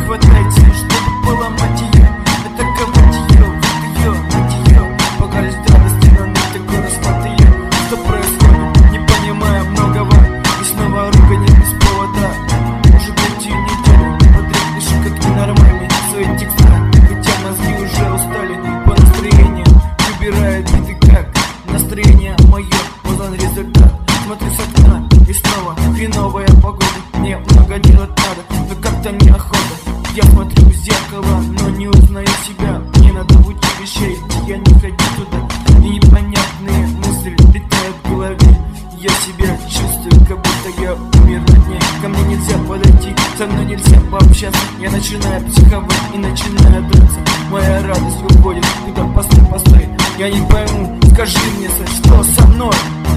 хватает сил, чтобы поломать ее, атаковать ее, вот ее, мать ее. Показать радости, но нет такой расклад ее. Что происходит, не понимая многого. И снова ругань без повода. Может быть и неделю подряд пишу как ненормальный свои текста, хотя мозги уже устали по настроению. Выбирает биты как настроение мое, вот он результат. Смотрю с окна и снова хреновая погода. Мне много делать надо, но как-то неохота. Я смотрю в зеркало, но не узнаю себя. Мне надо в училище идти, я не хочу туда. И непонятные мысли летают в голове. Я себя чувствую, как будто я умер на дне. Ко мне нельзя подойти, со мной нельзя пообщаться. Я начинаю психовать и начинаю драться. Моя радость уходит, куда постой. Я не пойму, скажи мне, что со мной?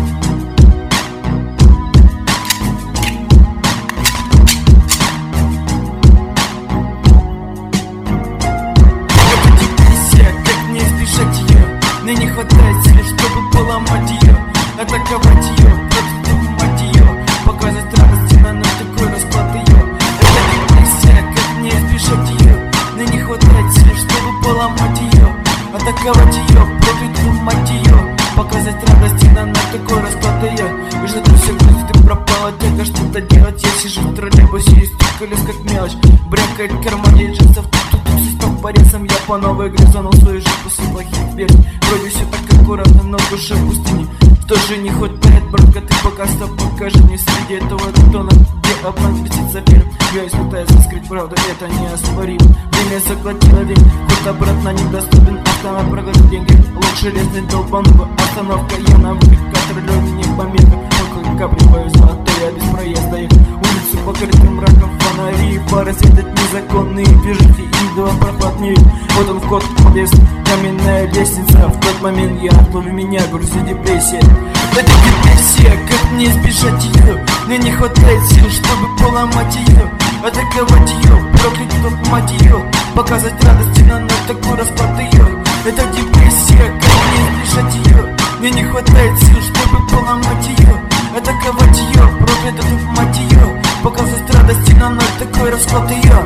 Мне не хватает сил, чтобы поломать ее, атаковать ее, просто мать ее, показать радости, на ночь такой расклад ее. Это депрессия, как мне избежать ее? Мне не хватает сил, чтобы поломать ее, атаковать ее, проклятую мать ее, показать радости, на ночь такой расклад ее. И же ты все грустит, ты пропала, только что-то делать. Я сижу в троллейбусе и стук колес как мелочь. Брякает в кармане джинсов, тут стал порезом. Я по новой грызанул свою жизнь после плохих вверх. Вроде все так аккуратно, но в душе пустыни. Что же не хватает, братка, ты пока что покажи мне среди этого бетона, где обман блестит сапфиром. Я пытаюсь скрыть правду, это неоспоримо. Время заглотило день, ход обратно недоступен. Автомат проглотил деньги, лук железный долбануба. Остановка, я на выход, контролер не помеха. Только капли повезло, а то я без проезда. Улицу покрыты мраком, фонари и фары светят незаконные движения. И два прохладнее. Вот он вход в подъезд, каменная лестница. В тот момент я отловлю меня, грустит депрессия. Это депрессия, как мне избежать ее? Мне не хватает сил, чтобы поломать ее, атаковать ее, проклятую мать ее, показать радости, на ночь такой расклад ее. Это депрессия, как мне избежать ее? Мне не хватает сил, чтобы поломать ее, атаковать ее, проклятую мать ее, показать радости, на ночь такой расклад ее.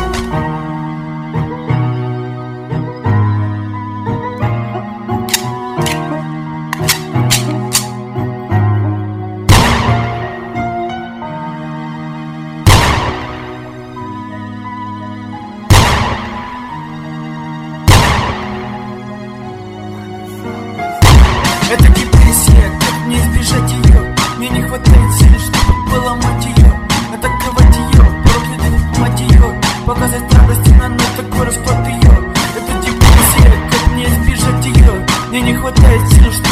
Это депрессия, как мне избежать ее? Мне не хватает сил, чтобы поломать ее, атаковать ее, проклятую мать ее, показать радости, на ночь такой расклад ее. Это депрессия, как мне избежать ее? Мне не хватает сил, чтобы